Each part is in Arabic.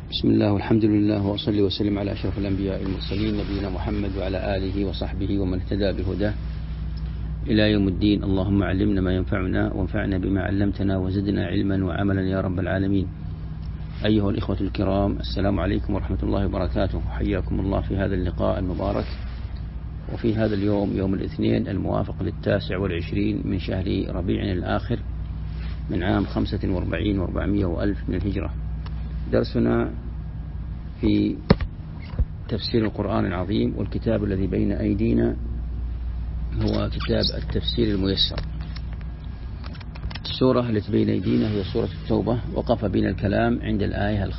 بسم الله والحمد لله وأصلي وسلم على أشرف الأنبياء المرسلين نبينا محمد وعلى آله وصحبه ومن اهتدى بهداه إلى يوم الدين. اللهم علمنا ما ينفعنا وانفعنا بما علمتنا وزدنا علما وعملا يا رب العالمين. أيها الإخوة الكرام، السلام عليكم ورحمة الله وبركاته. حياكم الله في هذا اللقاء المبارك وفي هذا اليوم، يوم الاثنين الموافق 29 من شهر ربيع الآخر من عام 45 و400 وألف من الهجرة. درسنا في تفسير القرآن العظيم، والكتاب الذي بين أيدينا هو كتاب التفسير الميسر. السورة التي بين أيدينا هي سورة التوبة، وقف بنا الكلام عند الآية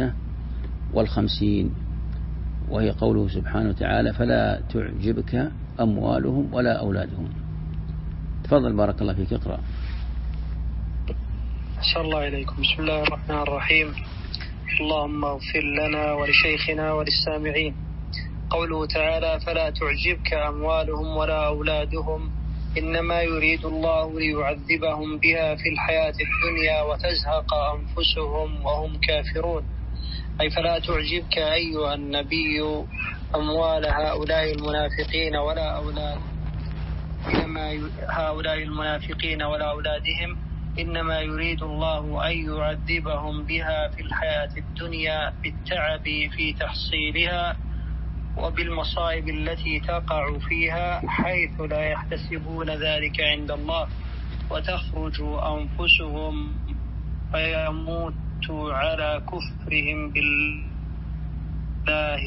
55 وهي قوله سبحانه وتعالى: فلا تعجبك أموالهم ولا أولادهم. تفضل بارك الله فيك، اقرأ. أحسن الله إليكم. بسم الله الرحمن الرحيم. اللهم اغفر لنا ولشيخنا وللسامعين. قوله تعالى: فلا تعجبك أموالهم ولا أولادهم إنما يريد الله ليعذبهم بها في الحياة الدنيا وتزهق أنفسهم وهم كافرون. أي فلا تعجبك أيها النبي أموال هؤلاء المنافقين ولا أولاد هؤلاء المنافقين ولا أولادهم، إنما يريد الله أن يعذبهم بها في الحياة الدنيا بالتعب في تحصيلها وبالمصائب التي تقع فيها حيث لا يحتسبون ذلك عند الله، وتخرج أنفسهم فيموتوا على كفرهم بالله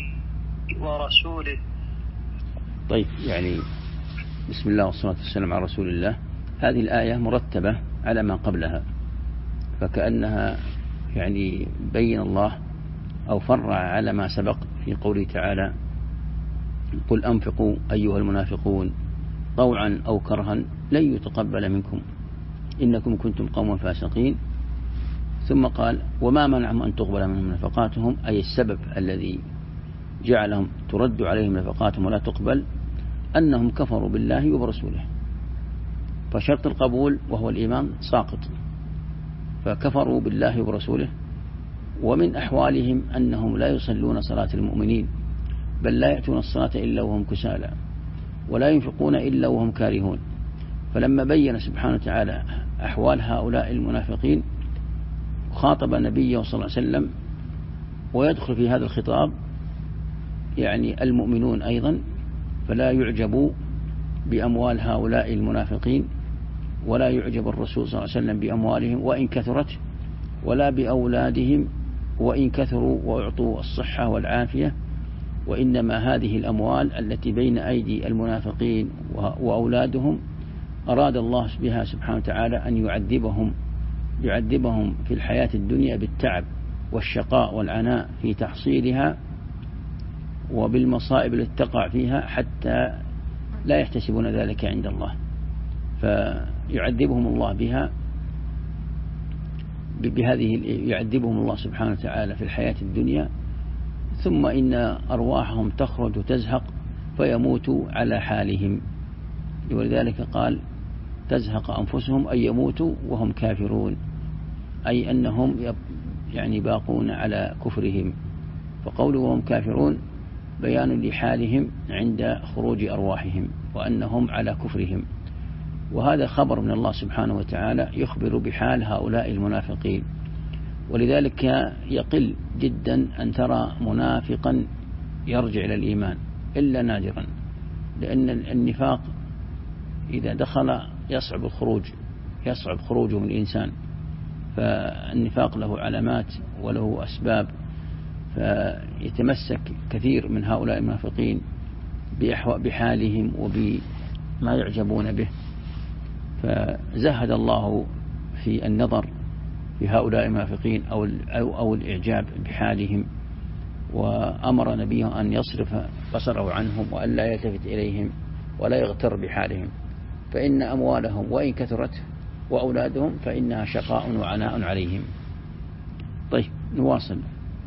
ورسوله. طيب، يعني بسم الله والصلاة والسلام على رسول الله. هذه الآية مرتبة على ما قبلها، فكأنها يعني بين الله أو فرع على ما سبق في قوله تعالى: قل أنفقوا أيها المنافقون طوعا أو كرها لن يتقبل منكم إنكم كنتم قوما فاسقين. ثم قال: وما منعهم أن تقبل منهم نفقاتهم، أي السبب الذي جعلهم ترد عليهم نفقاتهم ولا تقبل أنهم كفروا بالله وبرسوله، فشرط القبول وهو الإيمان ساقط، فكفروا بالله وبرسوله. ومن أحوالهم أنهم لا يصلون صلاة المؤمنين، بل لا يأتون الصلاة إلا وهم كسالى، ولا ينفقون إلا وهم كارهون. فلما بين سبحانه وتعالى أحوال هؤلاء المنافقين خاطب نبيه صلى الله عليه وسلم، ويدخل في هذا الخطاب يعني المؤمنون أيضا، فلا يعجبوا بأموال هؤلاء المنافقين، ولا يعجب الرسول صلى الله عليه وسلم بأموالهم وإن كثرت، ولا بأولادهم وإن كثروا وأعطوا الصحة والعافية. وإنما هذه الأموال التي بين أيدي المنافقين وأولادهم أراد الله بها سبحانه وتعالى أن يعذبهم في الحياة الدنيا بالتعب والشقاء والعناء في تحصيلها وبالمصائب التي تقع فيها حتى لا يحتسبون ذلك عند الله، فيعذبهم الله بها يعذبهم الله سبحانه وتعالى في الحياة الدنيا، ثم إن أرواحهم تخرج وتزهق فيموتوا على حالهم. ولذلك قال: تزهق أنفسهم، أي يموتوا وهم كافرون، أي أنهم يعني باقون على كفرهم. فقوله وهم كافرون بيان لحالهم عند خروج أرواحهم وأنهم على كفرهم. وهذا خبر من الله سبحانه وتعالى يخبر بحال هؤلاء المنافقين. ولذلك يقل جدا أن ترى منافقا يرجع إلى الإيمان إلا نادرا، لأن النفاق إذا دخل يصعب خروجه من الإنسان. فالنفاق له علامات وله أسباب، فيتمسك كثير من هؤلاء المنافقين بحالهم وبما يعجبون به. فزهد الله في النظر في هؤلاء المنافقين أو الإعجاب بحالهم، وأمر نبيه أن يصرف بصره عنهم وأن لا يلتفت إليهم ولا يغتر بحالهم، فإن أموالهم وإن كثرت وأولادهم فإنها شقاء وعناء عليهم. طيب، نواصل.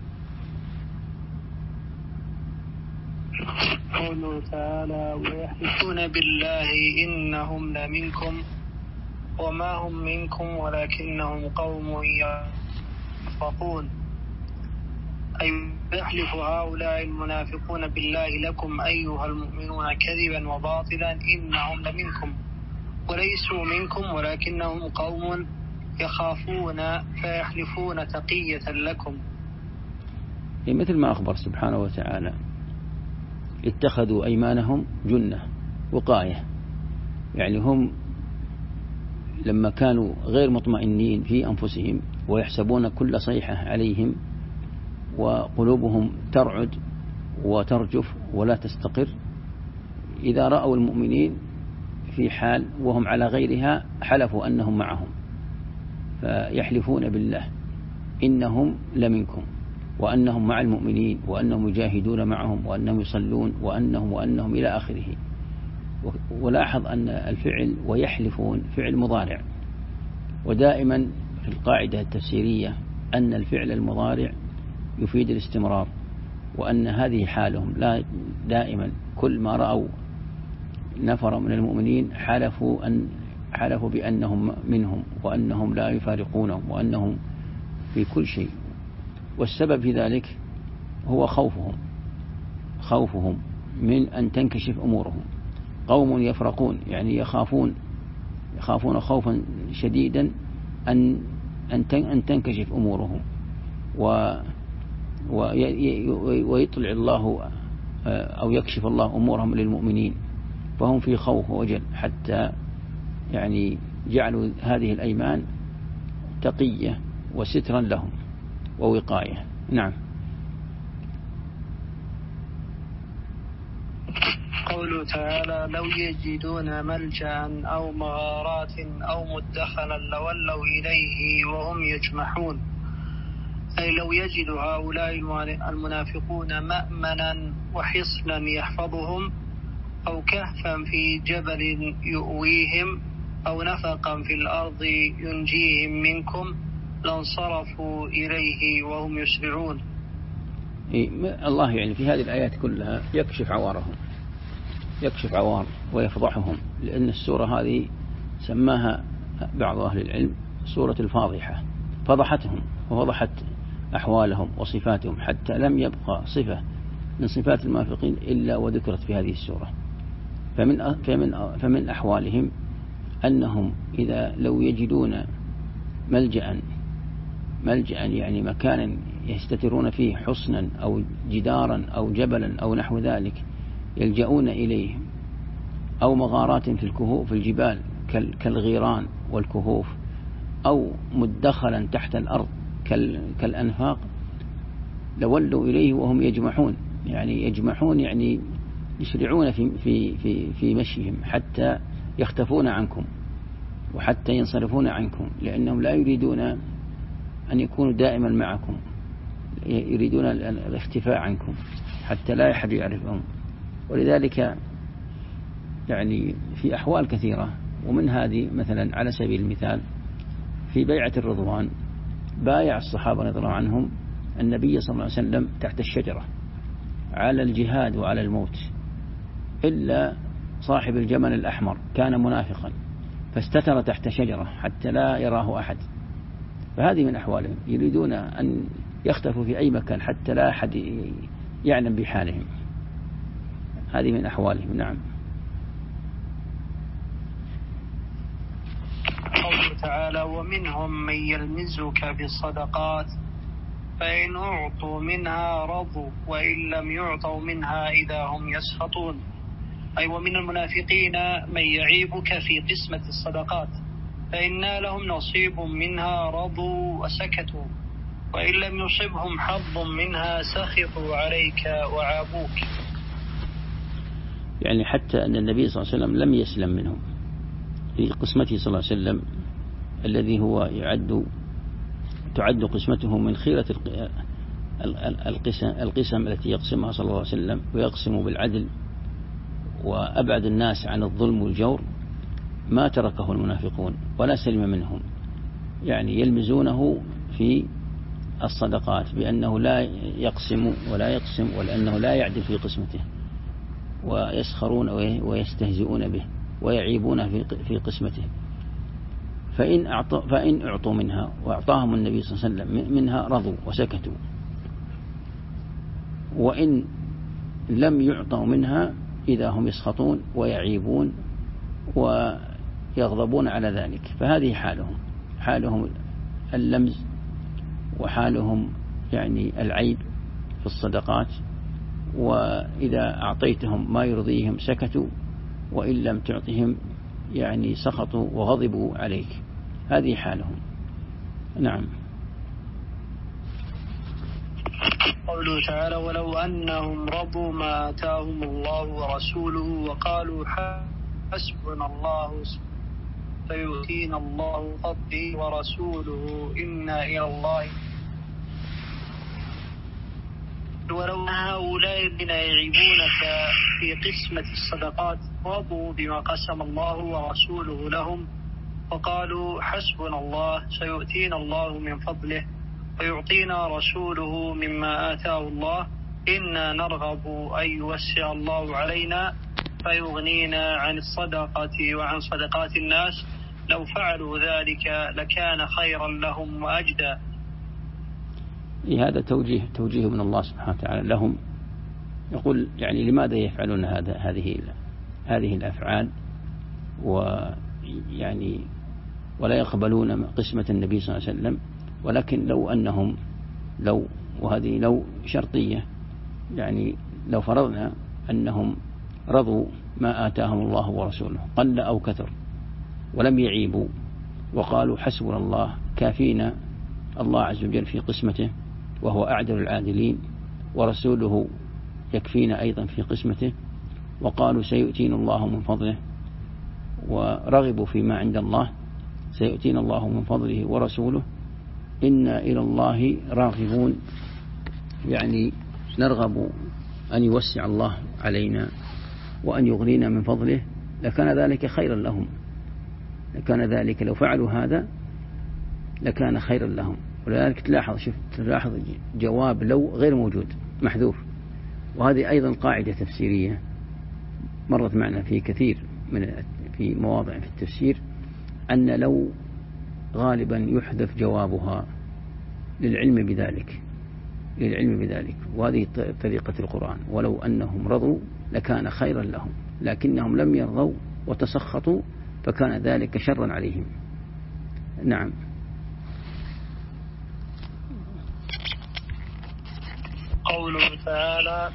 قوله تعالى: ويحلفون بالله إنهم لمنكم وما هم منكم ولكنهم قوم يفرقون. أي يحلف هؤلاء المنافقون بالله لكم أيها المؤمنون كذبا وباطلا إنهم لمنكم وليسوا منكم ولكنهم قوم يخافون فيحلفون تقية لكم. مثل ما أخبر سبحانه وتعالى اتخذوا أيمانهم جنة وقاية، يعني هم لما كانوا غير مطمئنين في أنفسهم ويحسبون كل صيحة عليهم وقلوبهم ترعد وترجف ولا تستقر، إذا رأوا المؤمنين في حال وهم على غيرها حلفوا أنهم معهم، فيحلفون بالله إنهم لمنكم وأنهم مع المؤمنين وأنهم يجاهدون معهم وأنهم يصلون وأنهم إلى آخره. ولاحظ أن الفعل ويحلفون فعل مضارع، ودائما في القاعدة التفسيرية أن الفعل المضارع يفيد الاستمرار، وأن هذه حالهم لا دائما كل ما رأوا نفر من المؤمنين حلفوا بأنهم منهم وأنهم لا يفارقونهم وأنهم في كل شيء. والسبب في ذلك هو خوفهم من أن تنكشف أمورهم. قوم يفرقون يعني يخافون خوفا شديدا أن تنكشف أمورهم ويطلع الله أو يكشف الله أمورهم للمؤمنين، فهم في خوف ووجل حتى يعني جعلوا هذه الأيمان تقية وسترا لهم ووقاية. نعم. قوله تعالى لو يجدون ملجأ أو مغارات أو مدخلا لولوا إليه وهم يجمحون، أي لو يجد هؤلاء المنافقون مأمنا وحصنا يحفظهم أو كهفا في جبل يؤويهم أو نفقا في الأرض ينجيهم منكم لانصرفوا إليه وهم يسرعون. الله يعني في هذه الآيات كلها يكشف عوار ويفضحهم، لأن السورة هذه سماها بعض أهل العلم سورة الفاضحة، فضحتهم وفضحت أحوالهم وصفاتهم حتى لم يبقى صفة من صفات المنافقين إلا وذكرت في هذه السورة. فمن أحوالهم أنهم إذا لو يجدون ملجأ يعني مكانا يستترون فيه حصنا أو جدارا أو جبلا أو نحو ذلك يلجؤون إليه، أو مغارات في الجبال كالغيران والكهوف، أو مدخلا تحت الأرض كالأنفاق، لولوا إليه وهم يجمحون يعني يسرعون في مشيهم حتى يختفون عنكم وحتى ينصرفون عنكم، لأنهم لا يريدون أن يكونوا دائما معكم، يريدون الاختفاء عنكم حتى لا أحد يعرفهم. ولذلك يعني في أحوال كثيرة، ومن هذه مثلا على سبيل المثال في بيعة الرضوان بايع الصحابة رضي الله عنهم النبي صلى الله عليه وسلم تحت الشجرة على الجهاد وعلى الموت، إلا صاحب الجمل الأحمر كان منافقا فاستتر تحت شجرة حتى لا يراه أحد. فهذه من أحوالهم، يريدون أن يختفوا في أي مكان حتى لا أحد يعلم بحالهم. هذه من أحوالهم. نعم. قوله تعالى ومنهم من يلمزك بالصدقات فإن أعطوا منها رضوا وإن لم يعطوا منها إذا هم يسخطون، أي ومن المنافقين من يعيبك في قسمة الصدقات فإن لهم نصيب منها رضوا وسكتوا، وإن لم يصبهم حظ منها سخطوا عليك وعابوك. يعني حتى أن النبي صلى الله عليه وسلم لم يسلم منهم في قسمته صلى الله عليه وسلم، الذي هو تعد قسمته من خيرة القسم التي يقسمها صلى الله عليه وسلم، ويقسم بالعدل وأبعد الناس عن الظلم والجور. ما تركه المنافقون ولا سلم منهم، يعني يلمزونه في الصدقات بأنه لا يقسم ولا يقسم، ولأنه لا يعدل في قسمته، ويسخرون ويستهزئون به ويعيبون في قسمته. فإن أعطوا منها وأعطاهم النبي صلى الله عليه وسلم منها رضوا وسكتوا. وإن لم يعطوا منها إذا هم يسخطون ويعيبون ويغضبون على ذلك. فهذه حالهم اللمز، وحالهم يعني العيب في الصدقات، وإذا أعطيتهم ما يرضيهم سكتوا، وإن لم تعطهم يعني سخطوا وغضبوا عليك. هذه حالهم. نعم. قوله تعالى: ولو أنهم رضوا ما آتاهم الله ورسوله وقالوا حسبنا الله سيؤتينا الله فضله ورسوله إنا إلى الله. ولو هؤلاء الذين يعيبونك في قسمة الصدقات رضوا بما قسم الله ورسوله لهم وقالوا حسبنا الله سيؤتينا الله من فضله ويعطينا رسوله مما آتاه الله إنا نرغب أن يوسع الله علينا فيغنينا عن الصدقة وعن صدقات الناس، لو فعلوا ذلك لكان خيرا لهم وأجدى. هذا توجيه من الله سبحانه وتعالى لهم. يقول يعني لماذا يفعلون هذه الأفعال، ويعني ولا يقبلون قسمة النبي صلى الله عليه وسلم. ولكن لو أنهم وهذه لو شرطية، يعني لو فرضنا أنهم رضوا ما آتاهم الله ورسوله قل أو كثر ولم يعيبوا وقالوا حسبنا الله كافينا الله عز وجل في قسمته وهو أعدل العادلين، ورسوله يكفينا أيضا في قسمته، وقالوا سيؤتينا الله من فضله، ورغبوا فيما عند الله سيؤتينا الله من فضله ورسوله إنا إلى الله راغبون، يعني نرغب أن يوسع الله علينا وأن يغنينا من فضله، لكان ذلك خيرا لهم. لكان ذلك لو فعلوا هذا لكان خيرا لهم. ولذلك تلاحظ جواب لو غير موجود محذوف. وهذه أيضا قاعدة تفسيرية مرت معنا في كثير في مواضع في التفسير، أن لو غالبا يحذف جوابها للعلم بذلك، وهذه طريقة القرآن. ولو أنهم رضوا لكان خيرا لهم، لكنهم لم يرضوا وتسخطوا فكان ذلك شرا عليهم. نعم. قوله تعالى: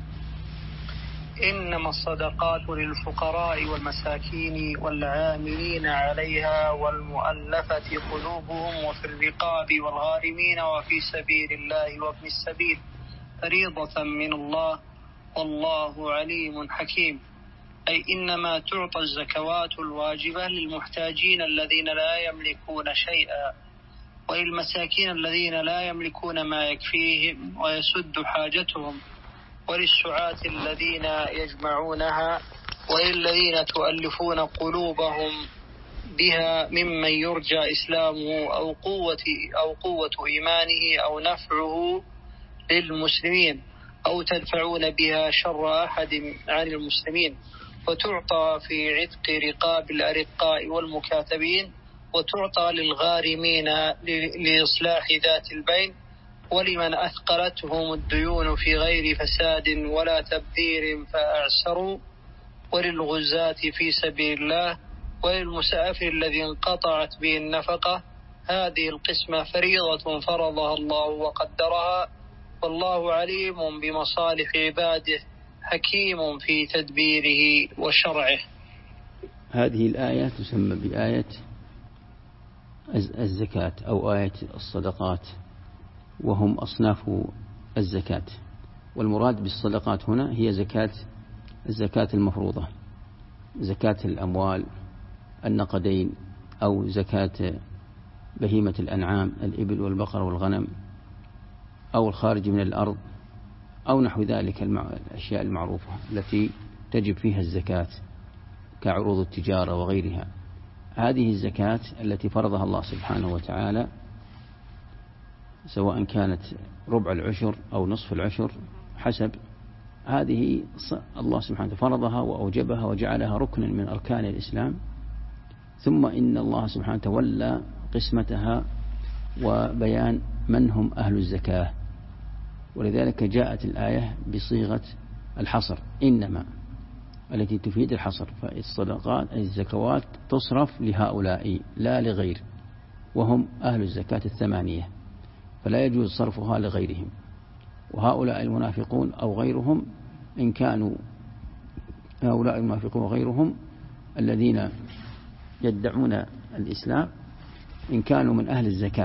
إنما الصدقات للفقراء والمساكين والعاملين عليها والمؤلفة قلوبهم وفي الرقاب والغارمين وفي سبيل الله وابن السبيل فريضة من الله والله عليم حكيم. أي إنما تعطى الزكوات الواجبة للمحتاجين الذين لا يملكون شيئا، وللمساكين الذين لا يملكون ما يكفيهم ويسد حاجتهم، وللسعاة الذين يجمعونها، وللذين تؤلفون قلوبهم بها ممن يرجى إسلامه أو قوة إيمانه أو نفعه للمسلمين أو تدفعون بها شر أحد عن المسلمين. وتعطى في عتق رقاب الأرقاء والمكاتبين، وتعطى للغارمين لإصلاح ذات البين، ولمن أثقلتهم الديون في غير فساد ولا تبذير فأعسروا، وللغزاة في سبيل الله، وللمسافر الذي انقطعت به النفقة. هذه القسمة فريضة فرضها الله وقدرها، والله عليم بمصالح عباده حكيم في تدبيره وشرعه. هذه الآية تسمى بآية الزكاة أو آية الصدقات، وهم أصناف الزكاة. والمراد بالصدقات هنا هي الزكاة المفروضة، زكاة الأموال النقدين، أو زكاة بهيمة الأنعام الإبل والبقر والغنم، أو الخارج من الأرض، أو نحو ذلك الأشياء المعروفة التي تجب فيها الزكاة كعروض التجارة وغيرها. هذه الزكاة التي فرضها الله سبحانه وتعالى، سواء كانت ربع العشر أو نصف العشر حسب، هذه الله سبحانه فرضها وأوجبها وجعلها ركنا من أركان الإسلام. ثم إن الله سبحانه تولى قسمتها وبيان من هم أهل الزكاة، ولذلك جاءت الآية بصيغة الحصر إنما، التي تفيد الحصر. فالصدقات الزكوات تصرف لهؤلاء لا لغير، وهم أهل الزكاة 8، فلا يجوز صرفها لغيرهم. وهؤلاء المنافقون أو غيرهم، إن كانوا هؤلاء المنافقون وغيرهم الذين يدعون الإسلام، إن كانوا من أهل الزكاة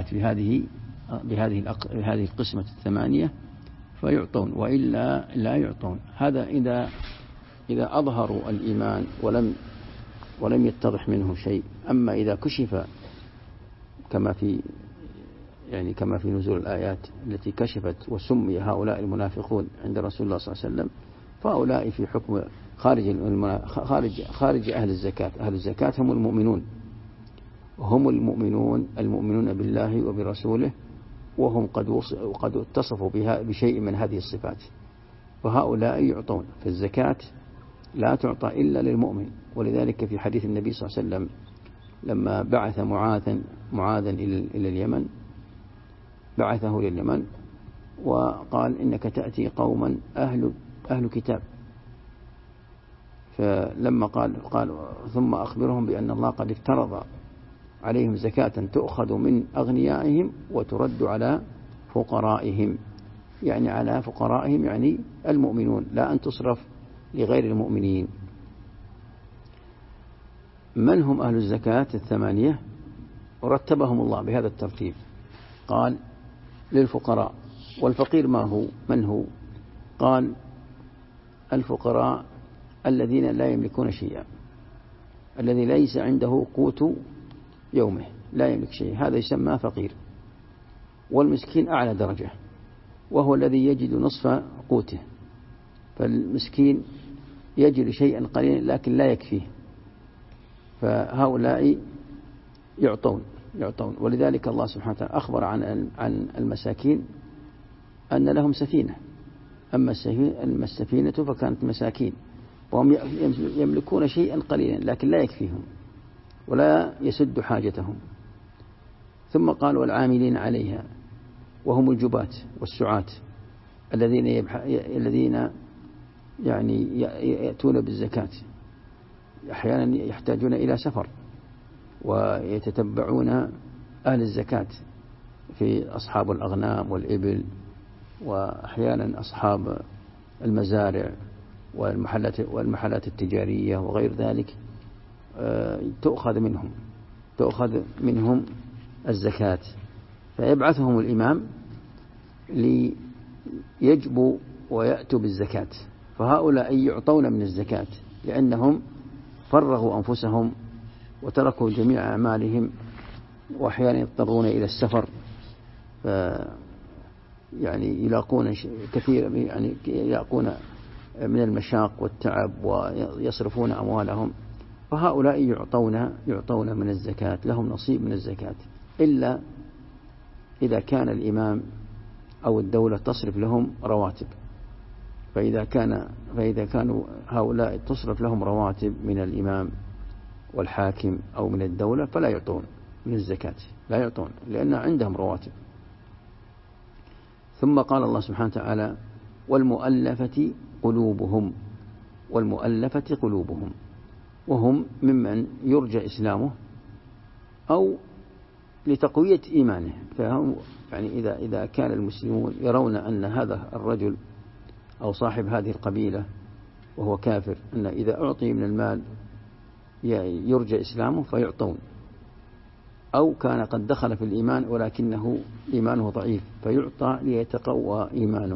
بهذه القسمة 8 فيعطون، وإلا لا يعطون. هذا إذا أظهروا الإيمان ولم يتضح منه شيء. أما إذا كشف كما في نزول الآيات التي كشفت وسمي هؤلاء المنافقون عند رسول الله صلى الله عليه وسلم، فهؤلاء في حكم خارج أهل الزكاة. أهل الزكاة هم المؤمنون، وهم المؤمنون بالله وبرسوله، وهم قد اتصفوا بشيء من هذه الصفات، فهؤلاء يعطون. فالزكاة لا تعطى إلا للمؤمن. ولذلك في حديث النبي صلى الله عليه وسلم لما بعث معاذا إلى اليمن، بعثه لليمن وقال إنك تأتي قوما أهل كتاب، فلما قال ثم أخبرهم بأن الله قد افترض عليهم زكاة تؤخذ من أغنيائهم وترد على فقرائهم، يعني على فقرائهم يعني المؤمنون، لا أن تصرف لغير المؤمنين. من هم أهل الزكاة 8؟ ورتبهم الله بهذا الترتيب، قال للفقراء. والفقير من هو؟ قال الفقراء الذين لا يملكون شيئا، الذي ليس عنده قوت يومه، لا يملك شيء، هذا يسمى فقير. والمسكين أعلى درجة، وهو الذي يجد نصف قوته. فالمسكين يجد شيئا قليلا لكن لا يكفيه، فهؤلاء يعطون. ولذلك الله سبحانه وتعالى أخبر عن المساكين أن لهم سفينة. أما السفينة فكانت مساكين، وهم يملكون شيئا قليلا لكن لا يكفيهم ولا يسد حاجتهم. ثم قال والعاملين عليها، وهم الجباة والسعاة الذين يعني يأتون بالزكاة، أحيانا يحتاجون إلى سفر ويتتبعون أهل الزكاة، في أصحاب الأغنام والإبل، وأحيانا أصحاب المزارع والمحلات التجارية وغير ذلك، تؤخذ منهم الزكاة. فيبعثهم الإمام ليجبوا ويأتوا بالزكاة، فهؤلاء يعطون من الزكاة لأنهم فرغوا أنفسهم وتركوا جميع أعمالهم، وأحيانا يضطرون إلى السفر، يعني يلاقون كثير، يعني يلاقون من المشاق والتعب ويصرفون أموالهم. فهؤلاء يعطون من الزكاة، لهم نصيب من الزكاة، إلا إذا كان الإمام أو الدولة تصرف لهم رواتب. فإذا كانوا هؤلاء تصرف لهم رواتب من الإمام والحاكم أو من الدولة، فلا يعطون من الزكاة، لا يعطون لأن عندهم رواتب. ثم قال الله سبحانه وتعالى والمؤلفة قلوبهم، وهم ممن يرجى إسلامه أو لتقوية إيمانه. فهم يعني إذا كان المسلمون يرون أن هذا الرجل أو صاحب هذه القبيلة وهو كافر، أن إذا أعطي من المال يرجى إسلامه فيعطون، أو كان قد دخل في الإيمان ولكنه إيمانه ضعيف فيعطى ليتقوى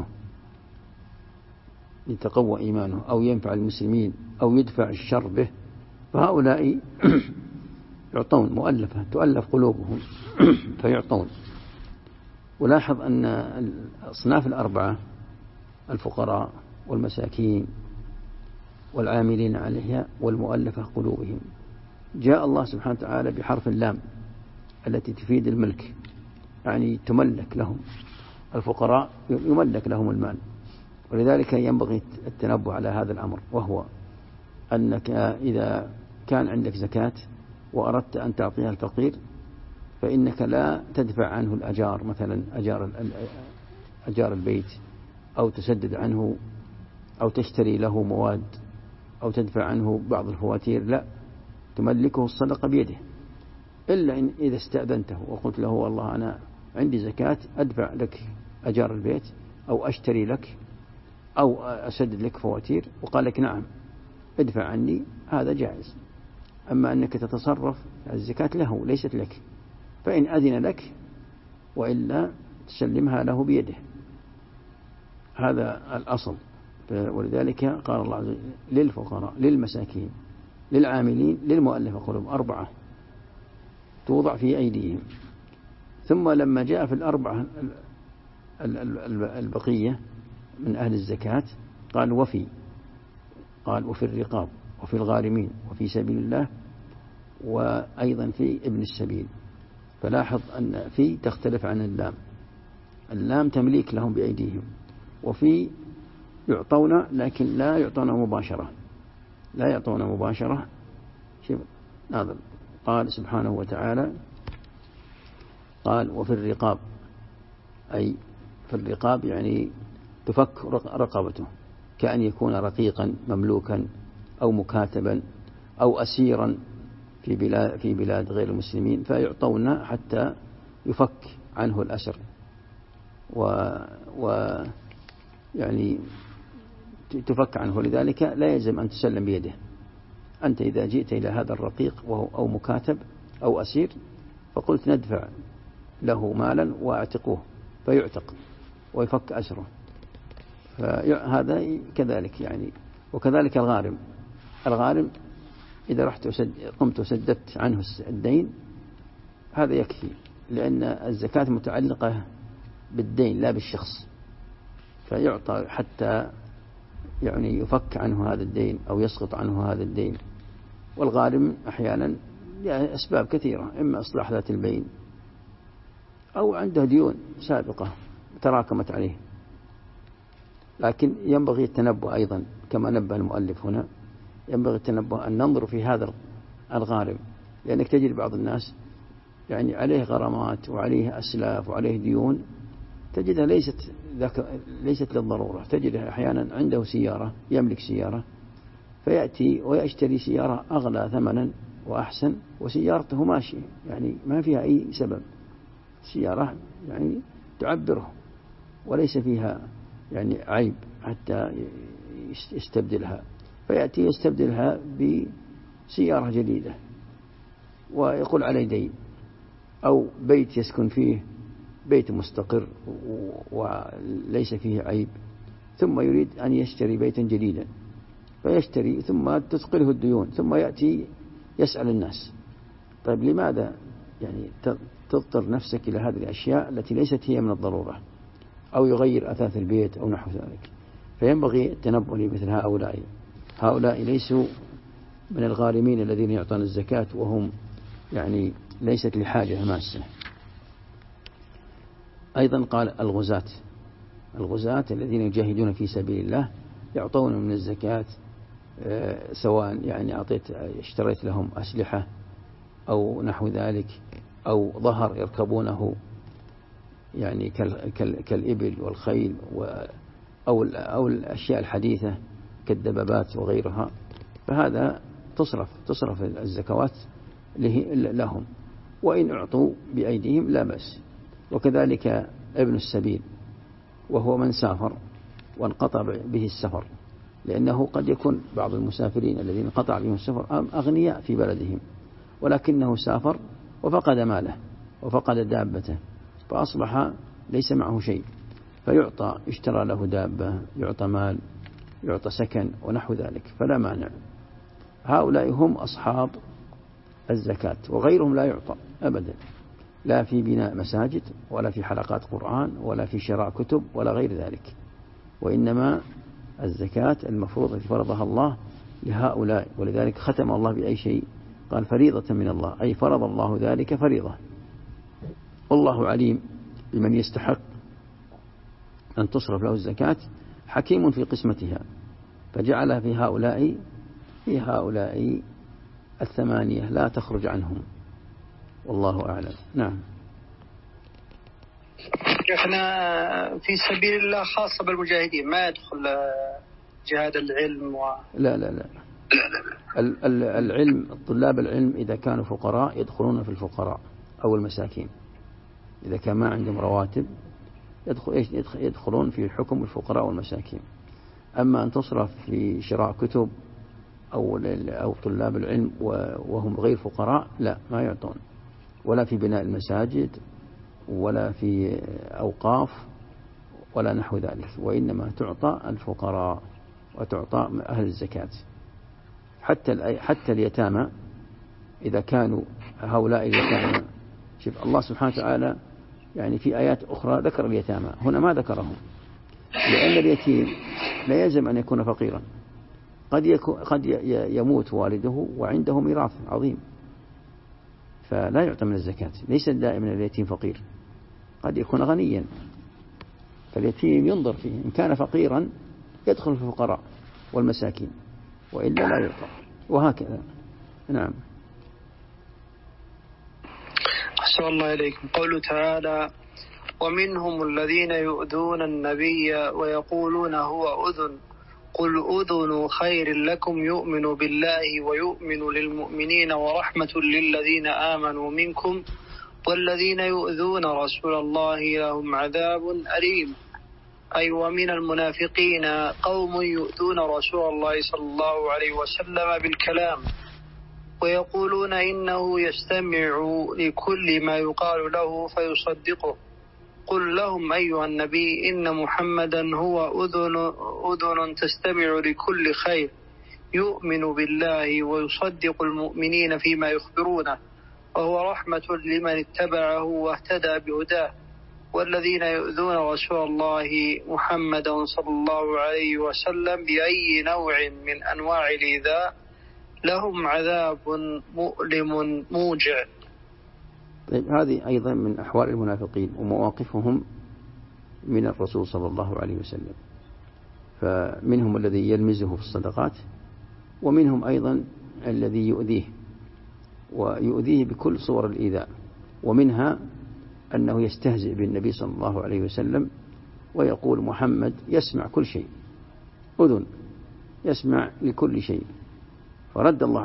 إيمانه أو ينفع المسلمين أو يدفع الشر به، فهؤلاء يعطون. مؤلفة تؤلف قلوبهم فيعطون. ولاحظ أن الأصناف الأربعة، الفقراء والمساكين والعاملين عليها والمؤلفة قلوبهم، جاء الله سبحانه وتعالى بحرف اللام التي تفيد الملك، يعني تملك لهم. الفقراء يملك لهم المال، ولذلك ينبغي التنبه على هذا الأمر، وهو أنك إذا كان عندك زكاة وأردت أن تعطيها الفقير، فإنك لا تدفع عنه الأجار، مثلا أجار البيت أو تسدد عنه أو تشتري له مواد أو تدفع عنه بعض الفواتير، لا، تملكه الصدقة بيده، إلا إن إذا استأذنته وقلت له والله أنا عندي زكاة أدفع لك أجار البيت أو أشتري لك أو أسدد لك فواتير، وقال لك نعم ادفع عني، هذا جائز. أما أنك تتصرف، الزكاة له ليست لك، فإن أذن لك وإلا تسلمها له بيده، هذا الأصل. ولذلك قال الله عز وجل للفقراء للمساكين للعاملين للمؤلفة قلوبهم 4 توضع في أيديهم. ثم لما جاء في 4 البقية من أهل الزكاة قال وفي الرقاب وفي الغارمين وفي سبيل الله وأيضا في ابن السبيل. فلاحظ أن في تختلف عن اللام تمليك لهم بأيديهم، وفي يعطون لكن لا يعطون مباشرة. شوف ناظر قال سبحانه وتعالى قال وفي الرقاب، أي في الرقاب يعني تفك رقبته، كأن يكون رقيقا مملوكا أو مكاتبا أو أسيرا في بلاد غير المسلمين، فيعطون حتى يفك عنه الأسر يعني تفك عنه. لذلك لا يلزم أن تسلم بيده. أنت إذا جئت إلى هذا الرقيق أو مكاتب أو أسير فقلت ندفع له مالا وأعتقوه فيعتق ويفك أسره، فهذا كذلك يعني. وكذلك الغارم إذا رحت قمت وسددت عنه الدين هذا يكفي، لأن الزكاة متعلقة بالدين لا بالشخص، فيعطى حتى يعني يفك عنه هذا الدين أو يسقط عنه هذا الدين. والغارم أحيانا أسباب كثيرة، إما إصلاح ذات البين أو عنده ديون سابقة تراكمت عليه. لكن ينبغي التنبه أيضا كما نبه المؤلف هنا، ينبغي التنبه أن ننظر في هذا الغارم، لأنك تجد بعض الناس يعني عليه غرامات وعليه أسلاف وعليه ديون تجدها ليست للضرورة. تجدها أحيانا عنده سيارة، يملك سيارة، فيأتي ويشتري سيارة أغلى ثمنا وأحسن، وسيارته ماشية يعني ما فيها أي سبب، سيارة يعني تعبره وليس فيها يعني عيب حتى يستبدلها، فيأتي يستبدلها بسيارة جديدة ويقول عليه دين، أو بيت يسكن فيه بيت مستقر وليس فيه عيب، ثم يريد أن يشتري بيتا جديدا فيشتري ثم تثقله الديون، ثم يأتي يسأل الناس. طيب لماذا يعني تضطر نفسك إلى هذه الأشياء التي ليست هي من الضرورة، أو يغير أثاث البيت أو نحو ذلك؟ فينبغي التنبه لمثل هؤلاء ليسوا من الغارمين الذين يعطون الزكاة وهم يعني ليست لحاجة ماسة. أيضا قال الغزاة الذين يجاهدون في سبيل الله يعطون من الزكاة، سواء يعني اشتريت لهم أسلحة أو نحو ذلك، أو ظهر يركبونه يعني كالإبل والخيل أو الأشياء الحديثة كالدبابات وغيرها، فهذا تصرف الزكوات لهم، وإن أعطوا بأيديهم لا بأس. وكذلك ابن السبيل وهو من سافر وانقطع به السفر، لأنه قد يكون بعض المسافرين الذين انقطع بهم السفر أغنياء في بلدهم، ولكنه سافر وفقد ماله وفقد دابته فأصبح ليس معه شيء، فيعطى، اشترى له دابة، يعطى مال، يعطى سكن ونحو ذلك، فلا مانع. هؤلاء هم أصحاب الزكاة، وغيرهم لا يعطى أبدا، لا في بناء مساجد ولا في حلقات قرآن ولا في شراء كتب ولا غير ذلك، وإنما الزكاة المفروضة فرضها الله لهؤلاء. ولذلك ختم الله بأي شيء؟ قال فريضة من الله، أي فرض الله ذلك فريضة. والله عليم بمن يستحق أن تصرف له الزكاة، حكيم في قسمتها، فجعلها في هؤلاء 8 لا تخرج عنهم، والله أعلم. نعم. شيخنا في سبيل الله خاصة بالمجاهدين ما يدخل جهاد العلم لا لا لا العلم، طلاب العلم إذا كانوا فقراء يدخلون في الفقراء أو المساكين، إذا كان ما عندهم رواتب يدخلون في حكم الفقراء والمساكين. أما أن تصرف في شراء كتب أو طلاب العلم وهم غير فقراء لا، ما يعطون، ولا في بناء المساجد ولا في أوقاف ولا نحو ذلك، وإنما تعطى الفقراء وتعطى أهل الزكاة. حتى اليتامى إذا كانوا هؤلاء اليتامى، شوف الله سبحانه وتعالى يعني في آيات أخرى ذكر اليتامى، هنا ما ذكرهم، لأن اليتيم لا يلزم أن يكون فقيرا، قد يموت والده وعنده ميراث عظيم فلا يعطى من الزكاة. ليس دائما اليتيم فقير، قد يكون غنيا، فاليتيم ينظر فيه، إن كان فقيرا يدخل في الفقراء والمساكين وإلا لا يعطى، وهكذا. نعم. أحسن الله إليكم. قوله تعالى: ومنهم الذين يؤذون النبي ويقولون هو أذن قل أذن خير لكم يؤمن بالله ويؤمن للمؤمنين ورحمة للذين آمنوا منكم والذين يؤذون رسول الله لهم عذاب أليم. أي ومن المنافقين قوم يؤذون رسول الله صلى الله عليه وسلم بالكلام ويقولون إنه يستمع لكل ما يقال له فيصدقه. قل لهم أيها النبي إن محمدا هو أذن تستمع لكل خير يؤمن بالله ويصدق المؤمنين فيما يخبرونه وهو رحمة لمن اتبعه واهتدى بهداه والذين يؤذون رسول الله محمدا صلى الله عليه وسلم بأي نوع من أنواع الإيذاء لهم عذاب مؤلم موجع. طيب، هذه أيضا من أحوال المنافقين ومواقفهم من الرسول صلى الله عليه وسلم، فمنهم الذي يلمزه في الصدقات، ومنهم أيضا الذي يؤذيه ويؤذيه بكل صور الإيذاء، ومنها أنه يستهزئ بالنبي صلى الله عليه وسلم ويقول محمد يسمع كل شيء، أذن يسمع لكل شيء، فرد الله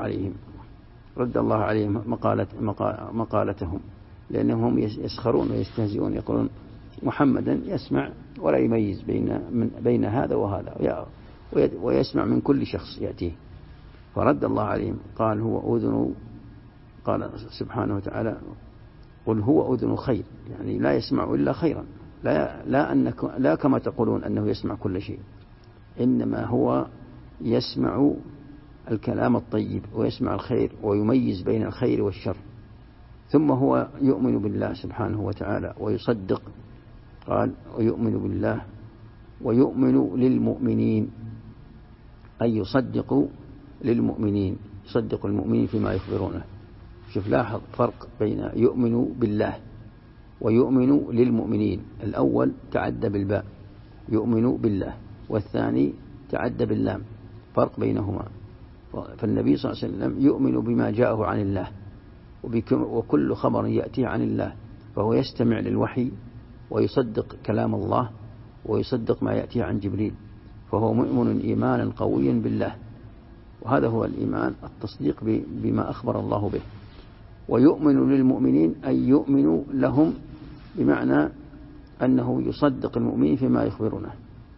عليهم مقالتهم، لأنهم هم يسخرون ويستهزئون، يقولون محمدا يسمع ولا يميز بين هذا وهذا، ويسمع من كل شخص يأتيه، فرد الله عليهم قال هو أذن، قال سبحانه وتعالى قل هو أذن خير، يعني لا يسمع إلا خيرا، لا كما تقولون أنه يسمع كل شيء، إنما هو يسمع الكلام الطيب ويسمع الخير ويميز بين الخير والشر. ثم هو يؤمن بالله سبحانه وتعالى ويصدق، قال ويؤمن بالله ويؤمن للمؤمنين، أي يصدق للمؤمنين، يصدق المؤمنين فيما يخبرونه. شوف لاحظ فرق بين يؤمن بالله ويؤمن للمؤمنين، الأول تعدى بالباء يؤمن بالله، والثاني تعدى باللام، فرق بينهما. فالنبي صلى الله عليه وسلم يؤمن بما جاءه عن الله وكل خبر يأتيه عن الله، فهو يستمع للوحي ويصدق كلام الله ويصدق ما يأتيه عن جبريل، فهو مؤمن إيمانا قويا بالله، وهذا هو الإيمان، التصديق بما أخبر الله به. ويؤمن للمؤمنين أي يؤمن لهم، بمعنى أنه يصدق المؤمنين فيما يخبرونه.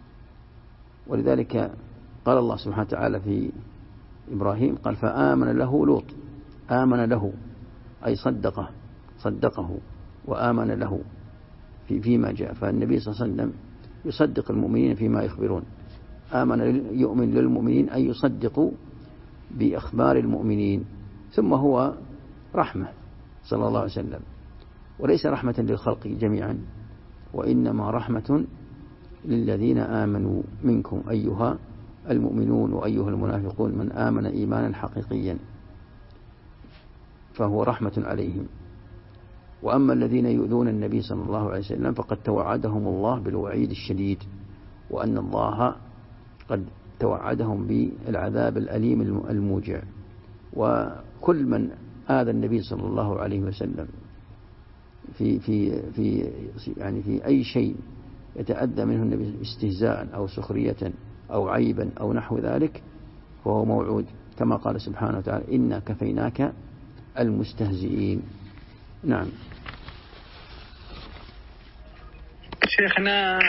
ولذلك قال الله سبحانه وتعالى في إبراهيم قال فآمن له لوط، آمن له أي صدقه وآمن له فيما جاء. فالنبي صلى الله عليه وسلم يصدق المؤمنين فيما يخبرون. يؤمن للمؤمنين أي يصدق بأخبار المؤمنين. ثم هو رحمة صلى الله عليه وسلم، وليس رحمة للخلق جميعا، وإنما رحمة للذين آمنوا منكم أيها المؤمنون وأيها المنافقون، من آمن إيمانا حقيقيا فهو رحمة عليهم. وأما الذين يؤذون النبي صلى الله عليه وسلم فقد توعدهم الله بالوعيد الشديد، وأن الله قد توعدهم بالعذاب الأليم الموجع. وكل من آذى النبي صلى الله عليه وسلم يعني في أي شيء يتأدى منه النبي استهزاء أو سخرية أو عيبا أو نحو ذلك فهو موعود، كما قال سبحانه وتعالى إنا كفيناك المستهزئين. نعم. شيخنا،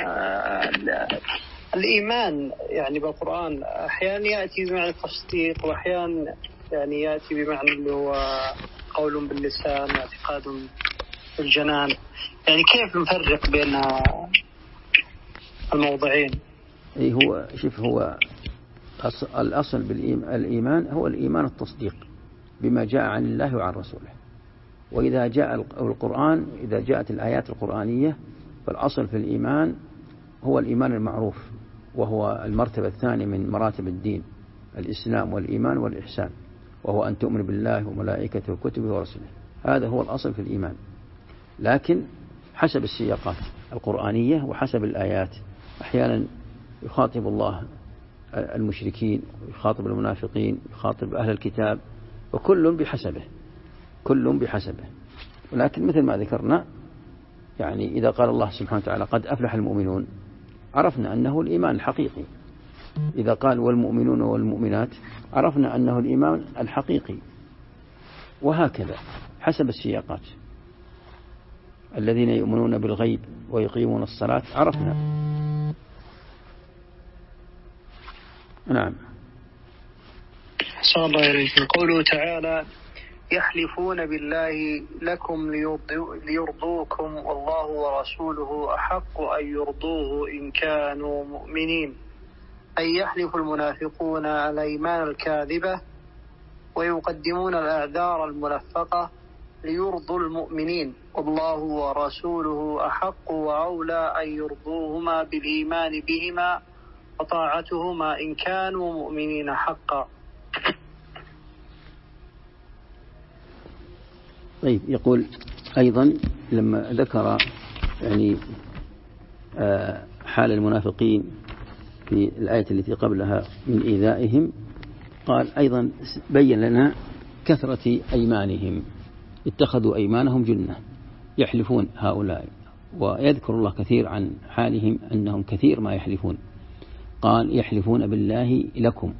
الإيمان يعني بالقرآن أحيانا يأتي بمعنى التصديق، وأحيانا يعني يأتي بمعنى اللي هو قول باللسان واعتقاد بالجنان، يعني كيف نفرق بين الموضعين؟ هو شوف، هو الأصل بالإيمان هو الإيمان التصديق بما جاء عن الله وعن رسوله. وإذا جاء القرآن، إذا جاءت الآيات القرآنية، فالأصل في الإيمان هو الإيمان المعروف، وهو المرتبة الثانية من مراتب الدين، الإسلام والإيمان والإحسان، وهو أن تؤمن بالله وملائكته وكتبه ورسله. هذا هو الأصل في الإيمان. لكن حسب السياقات القرآنية وحسب الآيات أحيانا يخاطب الله المشركين، يخاطب المنافقين، يخاطب أهل الكتاب، وكل بحسبه، كل بحسبه. ولكن مثل ما ذكرنا، يعني إذا قال الله سبحانه وتعالى قد أفلح المؤمنون، عرفنا أنه الإيمان الحقيقي. إذا قال والمؤمنون والمؤمنات، عرفنا أنه الإيمان الحقيقي. وهكذا حسب السياقات. الذين يؤمنون بالغيب ويقيمون الصلاة، عرفنا. نعم. صلى الله عليه وسلم. قوله تعالى يحلفون بالله لكم ليرضوكم والله ورسوله أحق أن يرضوه إن كانوا مؤمنين، أي يحلف المنافقون الأيمان الكاذبة ويقدمون الأعذار الملفقة ليرضوا المؤمنين، والله ورسوله أحق وأولى أن يرضوهما بالإيمان بهما وطاعتهما إن كانوا مؤمنين حقا. طيب، يقول أيضا لما ذكر يعني حال المنافقين في الآية التي قبلها من إيذائهم، قال أيضا بين لنا كثرة أيمانهم، اتخذوا أيمانهم جنة، يحلفون هؤلاء. ويذكر الله كثير عن حالهم أنهم كثير ما يحلفون. قال يحلفون بالله لكم،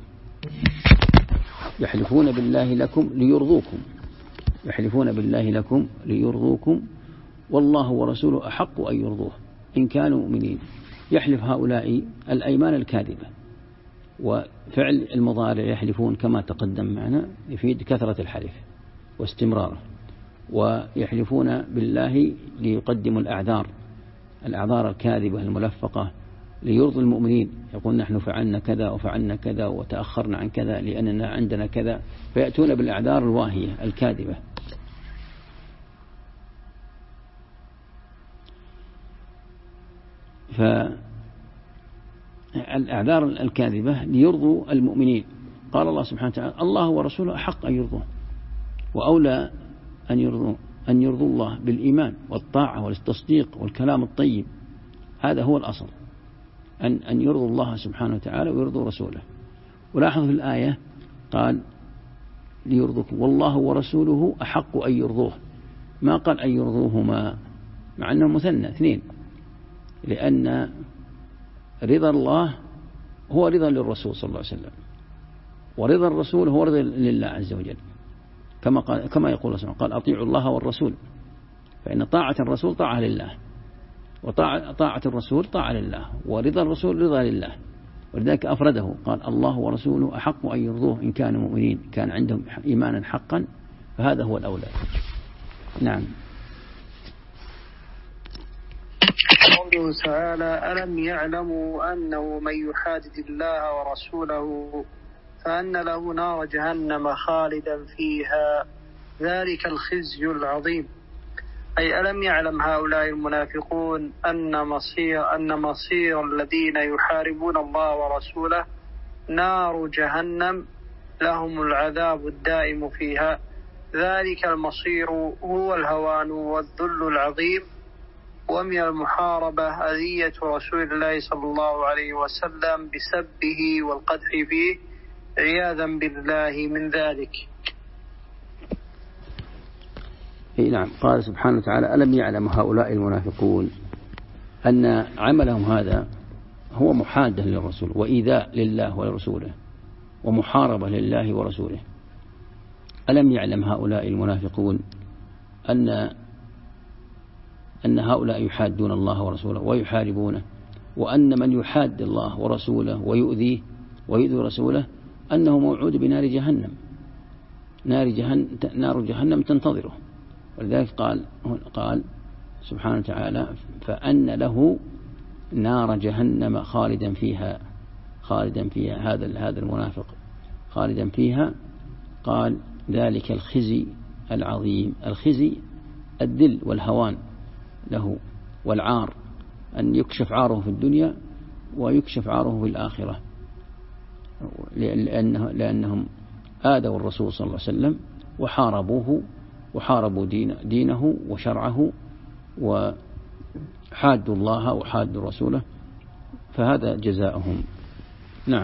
يحلفون بالله لكم ليرضوكم، يحلفون بالله لكم ليرضوكم والله ورسوله أحق أن يرضوه إن كانوا مؤمنين. يحلف هؤلاء الأيمان الكاذبة، وفعل المضارع يحلفون كما تقدم معنا يفيد كثرة الحلف واستمراره. ويحلفون بالله ليقدموا الأعذار الكاذبة الملفقة ليرضوا المؤمنين، يقول نحن فعلنا كذا وفعلنا كذا وتأخرنا عن كذا لأننا عندنا كذا، فيأتون بالأعذار الواهية الكاذبة. فالأعذار الكاذبة ليرضوا المؤمنين. قال الله سبحانه وتعالى الله ورسوله أحق أن يرضوه، وأولى أن يرضوا الله بالإيمان والطاعة والتصديق والكلام الطيب. هذا هو الأصل، أن يرضوا الله سبحانه وتعالى ويرضوا رسوله. ولاحظ في الآية قال ليرضوكم والله ورسوله أحق أن يرضوه، ما قال أن يرضوهما، مع أنه مثنى اثنين، لأن رضا الله هو رضا للرسول صلى الله عليه وسلم، ورضا الرسول هو رضا لله عز وجل، كما يقول الله قال أطيعوا الله والرسول، فإن طاعة الرسول طاعة لله، وطاعة الرسول طاعة لله، ورضا الرسول رضا لله. ولذلك أفرده قال الله ورسوله أحق أن يرضوه إن كانوا مؤمنين، كان عندهم إيمانا حقا، فهذا هو الأولى. نعم. قوله تعالى ألم يعلموا أنه من يحادد الله ورسوله فأن له نار جهنم خالدا فيها ذلك الخزي العظيم، أي ألم يعلم هؤلاء المنافقون أن مصير الذين يحاربون الله ورسوله نار جهنم لهم العذاب الدائم فيها، ذلك المصير هو الهوان والذل العظيم، ومن المحاربة أذية رسول الله صلى الله عليه وسلم بسبه والقدح فيه عياذا بالله من ذلك. نعم. قال سبحانه وتعالى: ألم يعلم هؤلاء المنافقون أن عملهم هذا هو محادة للرسول وإيذاء لله ولرسوله ومحاربة لله ورسوله. ألم يعلم هؤلاء المنافقون أن هؤلاء يحادون الله ورسوله ويحاربونه، وأن من يحاد الله ورسوله ويؤذي رسوله أنه موعود بنار جهنم، نار جهنم تنتظره. ولذلك قال سبحانه وتعالى: فأن له نار جهنم خالدا فيها هذا المنافق خالدا فيها. قال: ذلك الخزي العظيم. الخزي الذل والهوان له والعار، أن يكشف عاره في الدنيا ويكشف عاره في الآخرة، لأنهم آذوا الرسول صلى الله عليه وسلم وحاربوا دينه وشرعه وحادوا الله وحادوا رسوله، فهذا جزاؤهم. نعم.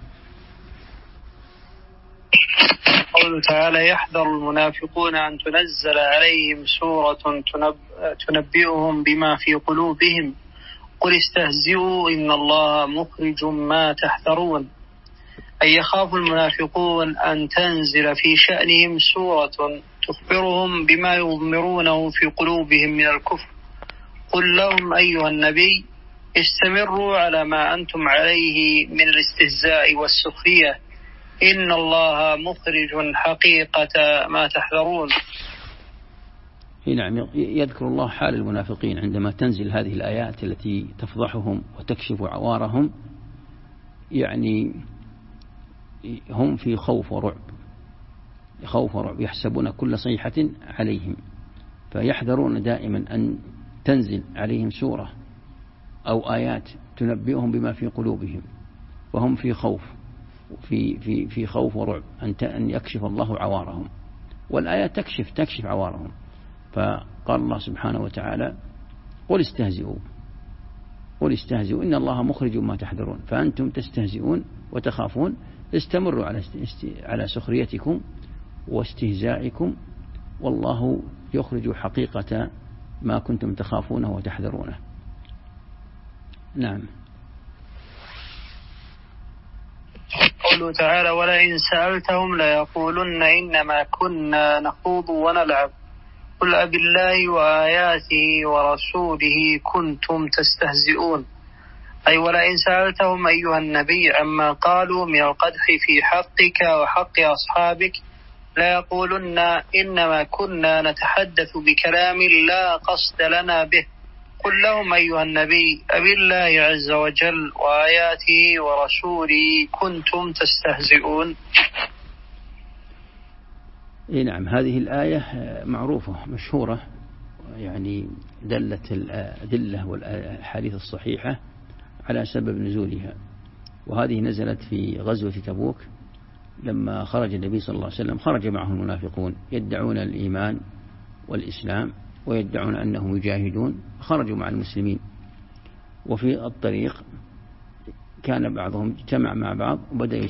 قوله تعالى: يحذر المنافقون أن تنزل عليهم سورة تنبئهم بما في قلوبهم قل استهزئوا إن الله مخرج ما تحذرون. أي يخاف المنافقون أن تنزل في شأنهم سورة تخبرهم بما يضمرونه في قلوبهم من الكفر. قل لهم أيها النبي استمروا على ما أنتم عليه من الاستهزاء والسخرية، إن الله مخرج حقيقة ما تحذرون. نعم. يذكر الله حال المنافقين عندما تنزل هذه الآيات التي تفضحهم وتكشف عوارهم، يعني هم في خوف ورعب يحسبون كل صيحة عليهم، فيحذرون دائما أن تنزل عليهم سورة أو آيات تنبئهم بما في قلوبهم، وهم في خوف في خوف ورعب أن يكشف الله عوارهم، والآيات تكشف عوارهم. فقال الله سبحانه وتعالى: قل استهزئوا إن الله مخرج ما تحذرون. فأنتم تستهزئون وتخافون، استمروا على سخريتكم واستهزائكم، والله يخرج حقيقة ما كنتم تخافونه وتحذرونه. نعم. قوله تعالى: ولئن سألتهم ليقولن إنما كنا نخوض ونلعب قل أبالله وآياته ورسوله كنتم تستهزئون. أي ولئن سألتهم أيها النبي عما قالوا من القدح في حقك وحق أصحابك ليقولن إنما كنا نتحدث بكلام لا قصد لنا به. قل لهم أيها النبي أبالله عز وجل وآياته ورسوله كنتم تستهزئون. نعم. هذه الآية معروفة مشهورة، يعني دلت الأدلة والأحاديث الصحيحة على سبب نزولها. وهذه نزلت في غزوة تبوك لما خرج النبي صلى الله عليه وسلم، خرج معه المنافقون يدعون الإيمان والإسلام ويدعون أنهم يجاهدون، خرجوا مع المسلمين، وفي الطريق كان بعضهم اجتمع مع بعض وبدأوا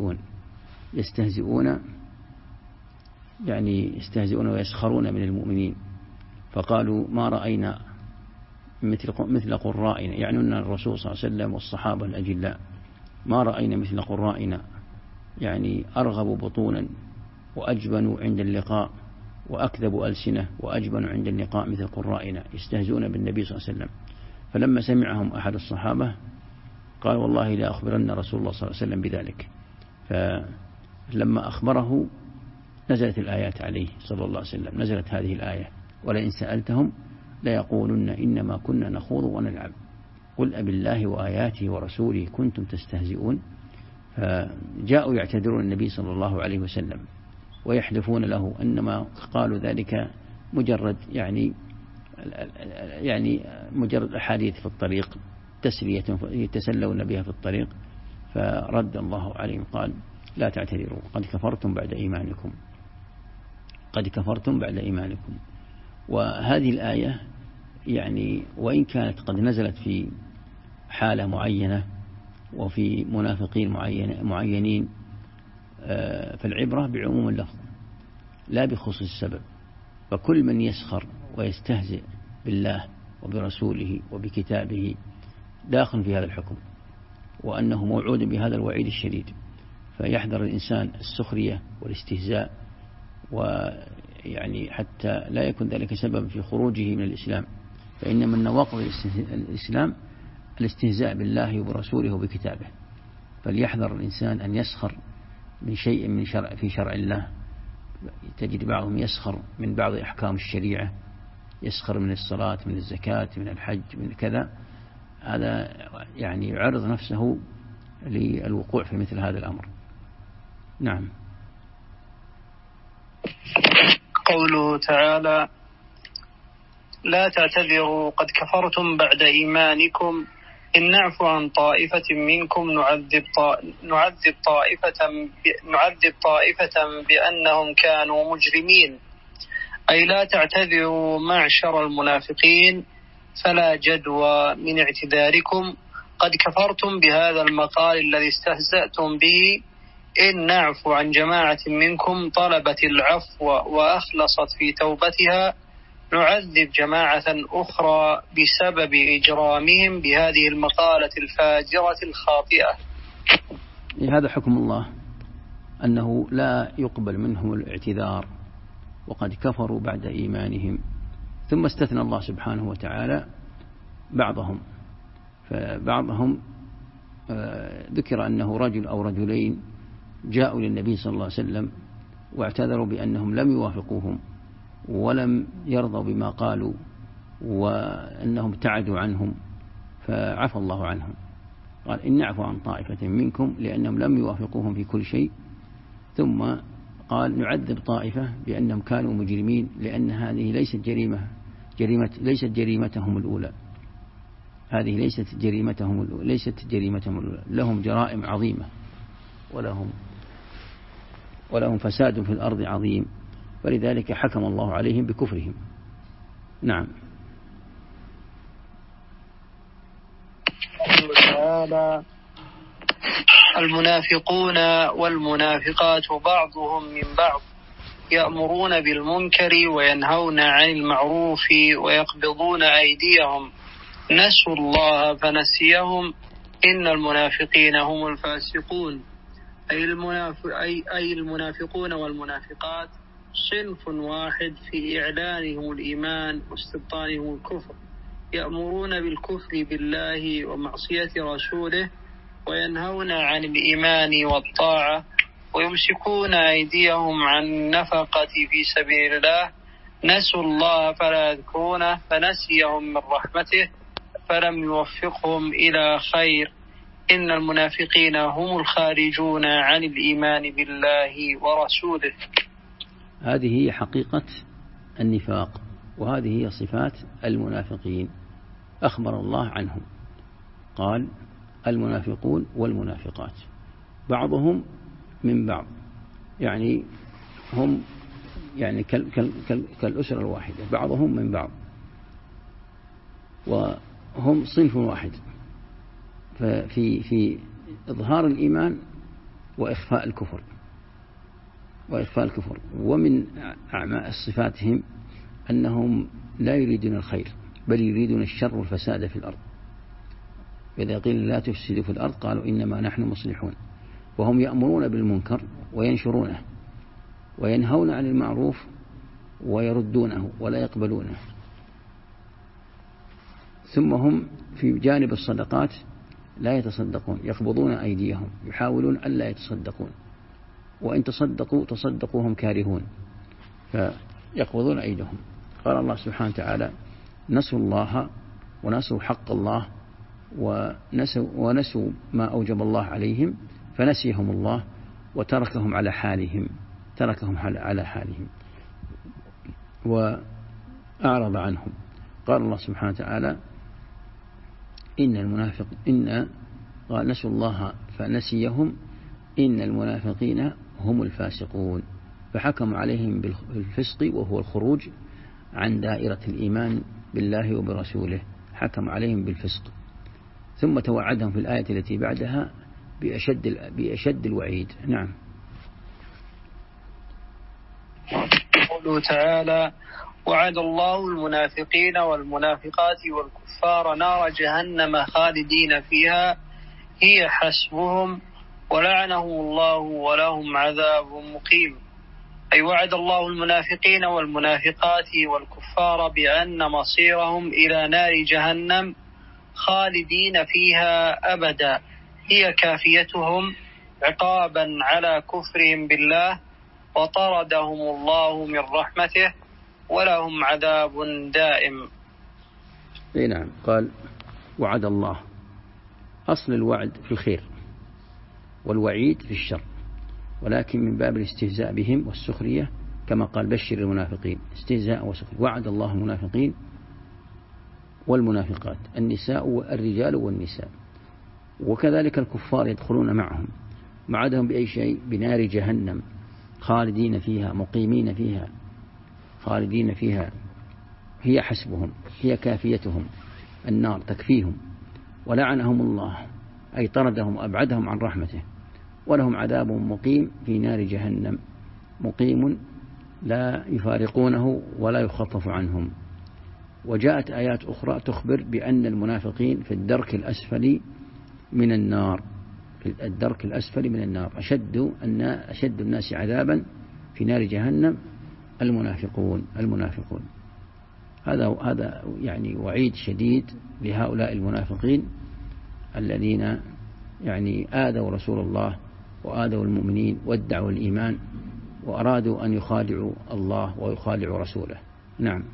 يستهزئون ويسخرون من المؤمنين، فقالوا: ما رأينا مثل قرائنا، يعني أن الرسول صلى الله عليه وسلم والصحابة الأجلاء، ما رأينا مثل قرائنا، يعني أرغب بطونا وأجبن عند اللقاء وأكذب ألسنة وأجبن عند اللقاء مثل قرائنا، يستهزئون بالنبي صلى الله عليه وسلم. فلما سمعهم أحد الصحابة قال: والله لا أخبرن رسول الله صلى الله عليه وسلم بذلك. فلما أخبره نزلت الآيات عليه صلى الله عليه وسلم، نزلت هذه الآية: ولئن سألتهم ليقولن إنما كنا نخوض ونلعب قل أبالله وآياته ورسوله كنتم تستهزئون. فجاءوا يعتذرون النبي صلى الله عليه وسلم ويحلفون له أنما قالوا ذلك مجرد مجرد أحاديث في الطريق، تسلية يتسلون بها في الطريق. فرد الله عليهم قال: لا تعتذروا قد كفرتم بعد إيمانكم. وهذه الآية يعني وإن كانت قد نزلت في حالة معينة وفي منافقين معينين، فالعبرة بعموم اللفظ لا بخصوص السبب. فكل من يسخر ويستهزئ بالله وبرسوله وبكتابه داخل في هذا الحكم، وأنه موعود بهذا الوعيد الشديد. فيحذر الإنسان السخرية والاستهزاء، ويعني حتى لا يكون ذلك سبب في خروجه من الإسلام، فإن من نواقض الإسلام الاستهزاء بالله وبرسوله وبكتابه. فليحذر الإنسان أن يسخر من شيء من في شرع الله. تجد بعضهم يسخر من بعض أحكام الشريعة، يسخر من الصلاة، من الزكاة، من الحج، من كذا. هذا يعني يعرض نفسه للوقوع في مثل هذا الأمر. نعم. قوله تعالى: لا تعتذروا قد كفرتم بعد إيمانكم إن نعفو عن طائفة منكم نعذب طائفة بأنهم كانوا مجرمين. أي لا تعتذروا معشر المنافقين، فلا جدوى من اعتذاركم، قد كفرتم بهذا المقال الذي استهزأتم به. إن نعفو عن جماعة منكم طلبت العفو وأخلصت في توبتها، نعذب جماعة أخرى بسبب إجرامهم بهذه المقالة الفاجرة الخاطئة. هذا حكم الله، أنه لا يقبل منهم الاعتذار وقد كفروا بعد إيمانهم. ثم استثنى الله سبحانه وتعالى بعضهم، فبعضهم ذكر أنه رجل أو رجلين جاءوا للنبي صلى الله عليه وسلم واعتذروا بأنهم لم يوافقوهم ولم يرضوا بما قالوا، وأنهم ابتعدوا عنهم، فعفى الله عنهم. قال إن نعفو عن طائفة منكم لأنهم لم يوافقوهم في كل شيء. ثم قال نعذب طائفة بأنهم كانوا مجرمين، لأن هذه ليست جريمتهم الأولى. هذه ليست جريمتهم الأولى. لهم جرائم عظيمة، ولهم فساد في الأرض عظيم، ولذلك حكم الله عليهم بكفرهم. نعم. المنافقون والمنافقات بعضهم من بعض يأمرون بالمنكر وينهون عن المعروف ويقبضون أيديهم، نسوا الله فنسيهم، إن المنافقين هم الفاسقون. أي المنافقون والمنافقات صنف واحد في إعلانهم الإيمان واستبطانهم الكفر، يأمرون بالكفر بالله ومعصية رسوله، وينهون عن الإيمان والطاعة، ويمسكون أيديهم عن النفقة في سبيل الله، نسوا الله فلا يذكرونه فنسيهم من رحمته فلم يوفقهم إلى خير، إن المنافقين هم الخارجون عن الإيمان بالله ورسوله. هذه هي حقيقة النفاق، وهذه هي صفات المنافقين أخبر الله عنهم. قال المنافقون والمنافقات بعضهم من بعض، يعني هم يعني كالأسرة الواحدة، بعضهم من بعض، وهم صنف واحد في إظهار الإيمان وإخفاء الكفر. ومن أعمال صفاتهم أنهم لا يريدون الخير، بل يريدون الشر والفساد في الأرض. إذا قيل لا تفسدوا في الأرض قالوا إنما نحن مصلحون. وهم يأمرون بالمنكر وينشرونه، وينهون عن المعروف ويردونه ولا يقبلونه. ثم هم في جانب الصدقات لا يتصدقون، يقبضون أيديهم، يحاولون ألا يتصدقون، وإن تصدقوا هم كارهون، فيقبضون أيديهم. قال الله سبحانه وتعالى نسوا الله ونسوا حق الله ونسوا ما أوجب الله عليهم فنسيهم الله وتركهم على حالهم، وأعرض عنهم. قال الله سبحانه وتعالى قال نسوا الله فنسيهم إن المنافقين هم الفاسقون، فحكم عليهم بالفسق وهو الخروج عن دائرة الإيمان بالله وبرسوله، حكم عليهم بالفسق. ثم توعدهم في الآية التي بعدها بأشد الوعيد. نعم. قوله تعالى وعد الله المنافقين والمنافقات والكفار نار جهنم خالدين فيها هي حسبهم ولعنهم الله ولهم عذاب مقيم. أي وعد الله المنافقين والمنافقات والكفار بأن مصيرهم إلى نار جهنم خالدين فيها أبدا هي كافيتهم عقابا على كفرهم بالله وطردهم الله من رحمته ولهم عذاب دائم. نعم. قال وعد الله، أصل الوعد في الخير والوعيد في الشر، ولكن من باب الاستهزاء بهم والسخرية، كما قال بشر المنافقين، استهزاء وسخرية. وعد الله المنافقين والمنافقات، النساء والرجال والنساء، وكذلك الكفار يدخلون معهم، وعدهم بأي شيء؟ بنار جهنم خالدين فيها مقيمين فيها خالدين فيها هي حسبهم هي كافيتهم، النار تكفيهم، ولعنهم الله أي طردهم وأبعدهم عن رحمته، ولهم عذاب مقيم في نار جهنم، مقيم لا يفارقونه ولا يخفف عنهم. وجاءت آيات أخرى تخبر بأن المنافقين في الدرك الأسفل من النار، في الدرك الأسفل من النار، أشد الناس عذابا في نار جهنم المنافقون. هذا يعني وعيد شديد لهؤلاء المنافقين الذين يعني آذوا رسول الله وآذوا المؤمنين وادعوا الإيمان وأرادوا أن يخادعوا الله ويخادعوا رسوله. نعم.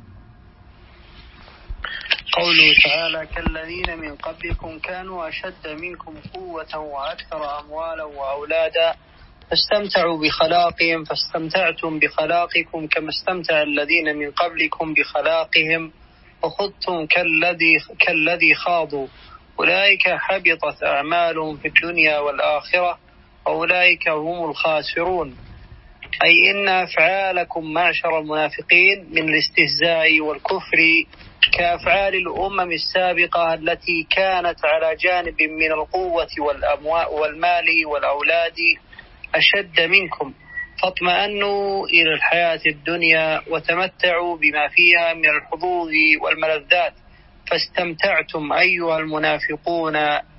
قوله تعالى كالذين من قبلكم كانوا أشد منكم قوة وأكثر أموالا وأولادا فاستمتعوا بخلاقهم فاستمتعتم بخلاقكم كما استمتع الذين من قبلكم بخلاقهم وخضتم كالذي خاضوا أولئك حبطت أعمالهم في الدنيا والآخرة وأولئك هم الخاسرون. أي إن أفعالكم معشر المنافقين من الاستهزاء والكفر كأفعال الأمم السابقة التي كانت على جانب من القوة والمال والأولاد أشد منكم، فاطمأنوا إلى الحياة الدنيا وتمتعوا بما فيها من الحظوظ والملذات، فاستمتعتم أيها المنافقون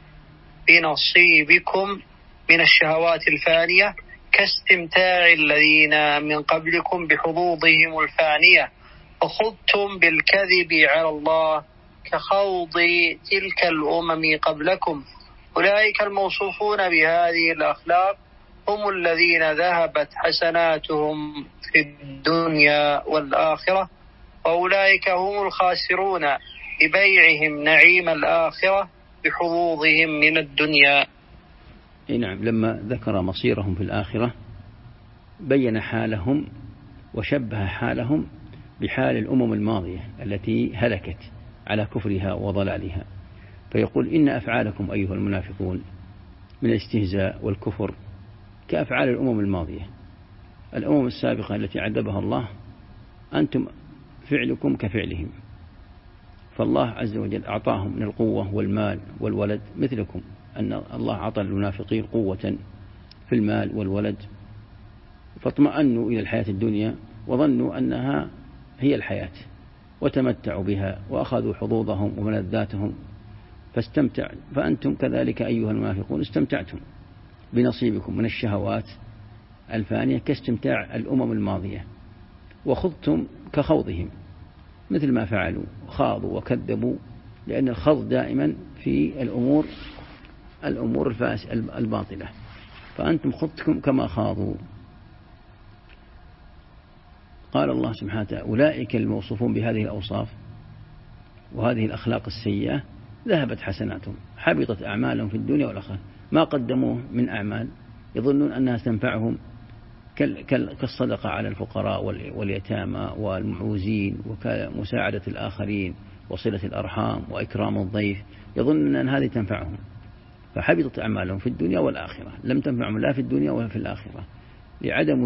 بنصيبكم من الشهوات الفانية كاستمتاع الذين من قبلكم بحظوظهم الفانية، وخضتم بالكذب على الله كخوض تلك الأمم قبلكم. أولئك الموصوفون بهذه الأخلاق هم الذين ذهبت حسناتهم في الدنيا والآخرة، وأولئك هم الخاسرون ببيعهم نعيم الآخرة بحظوظهم من الدنيا. نعم. لما ذكر مصيرهم في الآخرة بين حالهم وشبه حالهم بحال الأمم الماضية التي هلكت على كفرها وضلالها، فيقول إن أفعالكم أيها المنافقون من الاستهزاء والكفر كأفعال الأمم الماضية، الأمم السابقة التي عذبها الله، أنتم فعلكم كفعلهم، فالله عز وجل أعطاهم من القوة والمال والولد مثلكم، أن الله أعطى المنافقين قوة في المال والولد، فاطمأنوا إلى الحياة الدنيا وظنوا أنها هي الحياة وتمتعوا بها وأخذوا حظوظهم وملذاتهم فأنتم كذلك أيها المنافقون استمتعتم بنصيبكم من الشهوات الفانية كاستمتاع الأمم الماضية، وخضتم كخوضهم مثل ما فعلوا، خاضوا وكذبوا، لأن الخوض دائما في الأمور الباطلة، فأنتم خضتم كما خاضوا. قال الله سبحانه وتعالى أولئك الموصوفون بهذه الأوصاف وهذه الأخلاق السيئة ذهبت حسناتهم، حبطت أعمالهم في الدنيا والآخرة، ما قدموه من أعمال يظنون أنها تنفعهم كالصدقة على الفقراء واليتامى والمعوزين ومساعدة الآخرين وصلة الأرحام وإكرام الضيف، يظنون أن هذه تنفعهم، فحبطت أعمالهم في الدنيا والآخرة، لم تنفعهم لا في الدنيا ولا في الآخرة لعدم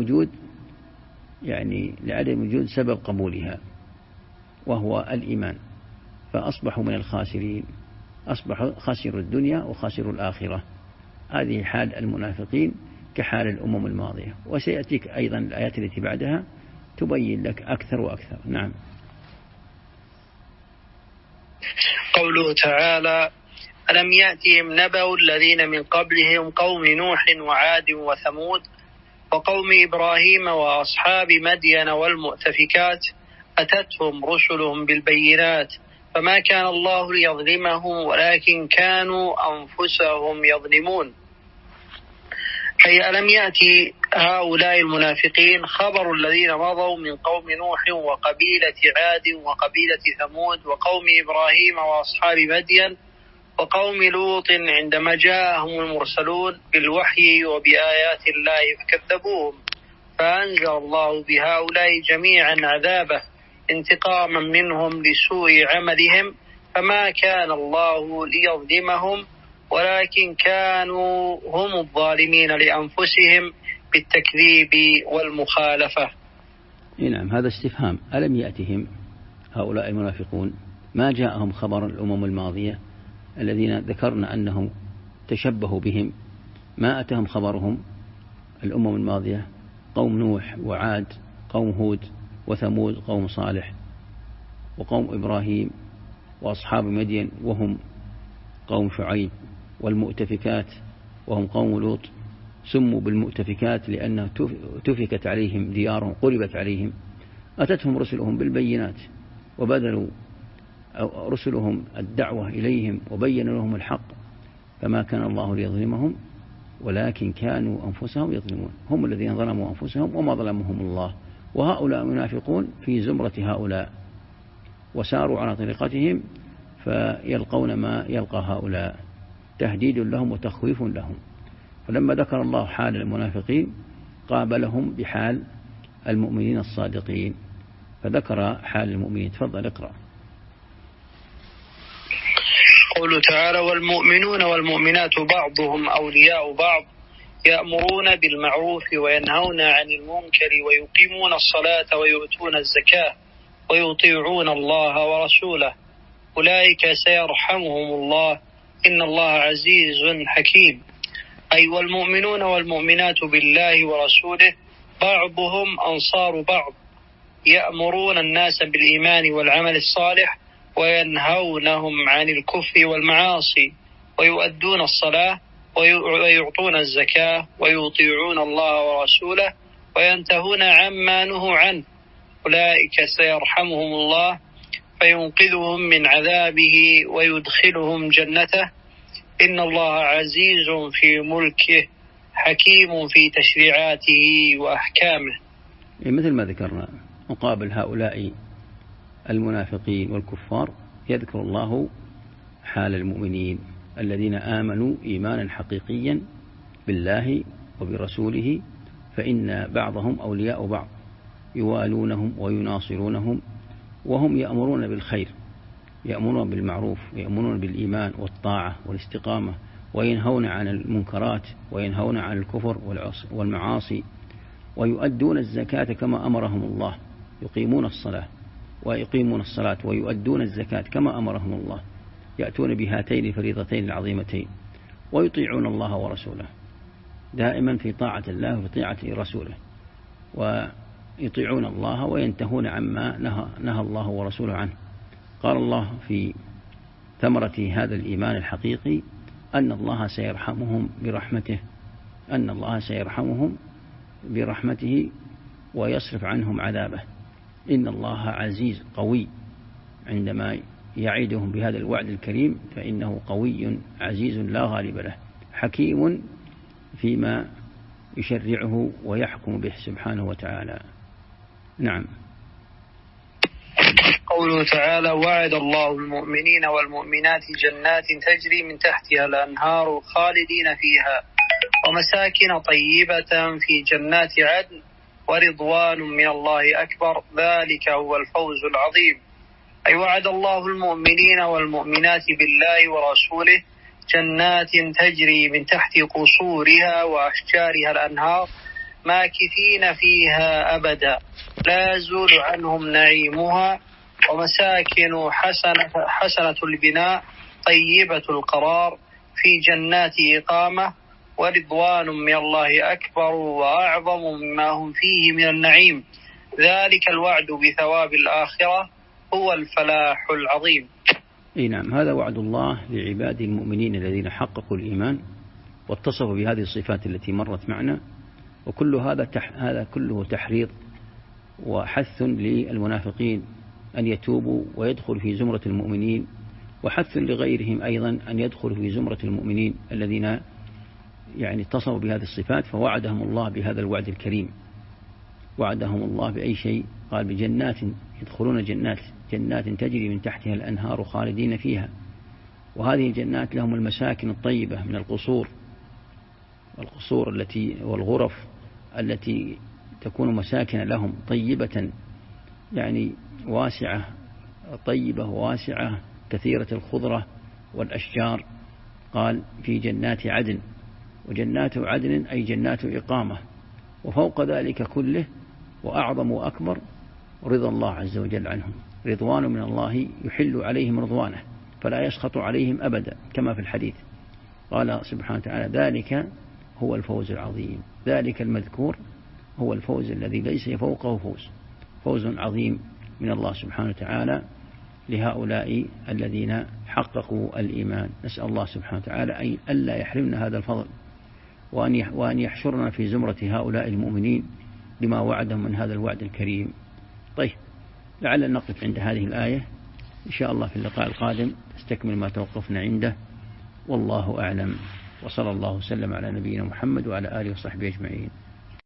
وجود سبب قبولها وهو الإيمان، فأصبحوا من الخاسرين، أصبحوا خاسروا الدنيا وخاسروا الآخرة. هذه حال المنافقين كحال الأمم الماضية. وسيأتيك أيضا الآيات التي بعدها تبين لك أكثر وأكثر. نعم. قوله تعالى: ألم يأتهم نبأ الذين من قبلهم قوم نوح وعاد وثمود وقوم إبراهيم وأصحاب مدين والمؤتفكات أتتهم رسلهم بالبينات فما كان الله ليظلمهم ولكن كانوا أنفسهم يظلمون. أي ألم يأتي هؤلاء المنافقين خبر الذين مضوا من قوم نوح وقبيلة عاد وقبيلة ثمود وقوم إبراهيم وأصحاب مدين وقوم لوط عندما جاءهم المرسلون بالوحي وبآيات الله فكذبوهم، فأنزل الله بهؤلاء جميعا عذابه انتقاما منهم لسوء عملهم، فما كان الله ليظلمهم ولكن كانوا هم الظالمين لأنفسهم بالتكذيب والمخالفة. نعم، هذا استفهام. ألم يأتهم هؤلاء المنافقون ما جاءهم خبر الأمم الماضية الذين ذكرنا أنهم تشبهوا بهم؟ ما أتهم خبرهم الأمم الماضية؟ قوم نوح وعاد، قوم هود وثمود قوم صالح، وقوم إبراهيم وأصحاب مدين وهم قوم شعيب، والمؤتفكات وهم قوم لوط. سموا بالمؤتفكات لأنها تفكت عليهم ديارهم، قلبت عليهم. أتتهم رسلهم بالبينات وبذلوا رسلهم الدعوة إليهم وبينوا لهم الحق، فما كان الله ليظلمهم ولكن كانوا أنفسهم يظلمون. هم الذين ظلموا أنفسهم وما ظلمهم الله. وهؤلاء منافقون في زمرة هؤلاء وساروا على طريقتهم فيلقون ما يلقى هؤلاء، تهديد لهم وتخويف لهم. فلما ذكر الله حال المنافقين قابلهم بحال المؤمنين الصادقين، فذكر حال المؤمنين. تفضل اقرأ. قوله تعالى: والمؤمنون والمؤمنات بعضهم أولياء بعض يأمرون بالمعروف وينهون عن المنكر ويقيمون الصلاة ويؤتون الزكاة ويطيعون الله ورسوله أولئك سيرحمهم الله إن الله عزيز حكيم. أي والمؤمنون والمؤمنات بالله ورسوله بعضهم أنصار بعض، يأمرون الناس بالإيمان والعمل الصالح وينهونهم عن الكفر والمعاصي ويؤدون الصلاة ويعطون الزكاة ويطيعون الله ورسوله وينتهون عما نهوا عنه. أولئك سيرحمهم الله فينقذهم من عذابه ويدخلهم جنته إن الله عزيز في ملكه حكيم في تشريعاته وأحكامه. مثل ما ذكرنا مقابل هؤلاء المنافقين والكفار يذكر الله حال المؤمنين الذين آمنوا إيمانا حقيقيا بالله وبرسوله، فإن بعضهم أولياء بعض يوالونهم ويناصرونهم، وهم يأمرون بالخير، يأمرون بالمعروف، يأمرون بالإيمان والطاعة والاستقامة، وينهون عن المنكرات وينهون عن الكفر والمعاصي، ويؤدون الزكاة كما أمرهم الله، يقيمون الصلاة ويؤدون الزكاة كما أمرهم الله، يأتون بهاتين الفريضتين العظيمتين، ويطيعون الله ورسوله، دائما في طاعة الله وفي طاعة رسوله، ويطيعون الله وينتهون عما نهى الله ورسوله عنه. قال الله في ثمرة هذا الإيمان الحقيقي أن الله سيرحمهم برحمته، أن الله سيرحمهم برحمته ويصرف عنهم عذابه. إن الله عزيز قوي، عندما يعيدهم بهذا الوعد الكريم فإنه قوي عزيز لا غالب له، حكيم فيما يشرعه ويحكم به سبحانه وتعالى. نعم. قوله تعالى: وعد الله المؤمنين والمؤمنات جنات تجري من تحتها الأنهار خالدين فيها ومساكن طيبة في جنات عدن ورضوان من الله أكبر ذلك هو الفوز العظيم. أي وعد الله المؤمنين والمؤمنات بالله ورسوله جنات تجري من تحت قصورها وأشجارها الأنهار ماكثين فيها أبدا لا يزول عنهم نعيمها، ومساكن حسنة البناء طيبة القرار في جنات إقامة ورضوان من الله أكبر وأعظم مما هم فيه من النعيم ذلك الوعد بثواب الآخرة هو الفلاح العظيم. أي نعم، هذا وعد الله لعباده المؤمنين الذين حققوا الإيمان واتصفوا بهذه الصفات التي مرت معنا، وكل هذا كله تحريض وحث للمنافقين أن يتوبوا ويدخل في زمرة المؤمنين، وحث لغيرهم أيضا أن يدخلوا في زمرة المؤمنين الذين يعني اتصفوا بهذه الصفات. فوعدهم الله بهذا الوعد الكريم، وعدهم الله بأي شيء؟ قال بجنات، يدخلون جنات تجري من تحتها الأنهار خالدين فيها. وهذه الجنات لهم المساكن الطيبة من القصور والغرف التي تكون مساكن لهم طيبة، يعني واسعة، طيبة واسعة كثيرة الخضرة والأشجار. قال في جنات عدن، وجنات عدن أي جنات إقامة. وفوق ذلك كله وأعظم وأكبر رضا الله عز وجل عنهم، رضوان من الله يحل عليهم رضوانه فلا يسخط عليهم أبدا، كما في الحديث قال سبحانه وتعالى ذلك هو الفوز العظيم. ذلك المذكور هو الفوز الذي ليس فوقه فوز عظيم من الله سبحانه وتعالى لهؤلاء الذين حققوا الإيمان. نسأل الله سبحانه وتعالى ألا يحرمنا هذا الفضل، وأن يحشرنا في زمرة هؤلاء المؤمنين بما وعدهم من هذا الوعد الكريم. طيب، لعل نقف عند هذه الآية، إن شاء الله في اللقاء القادم نستكمل ما توقفنا عنده، والله أعلم، وصلى الله وسلم على نبينا محمد وعلى آله وصحبه أجمعين.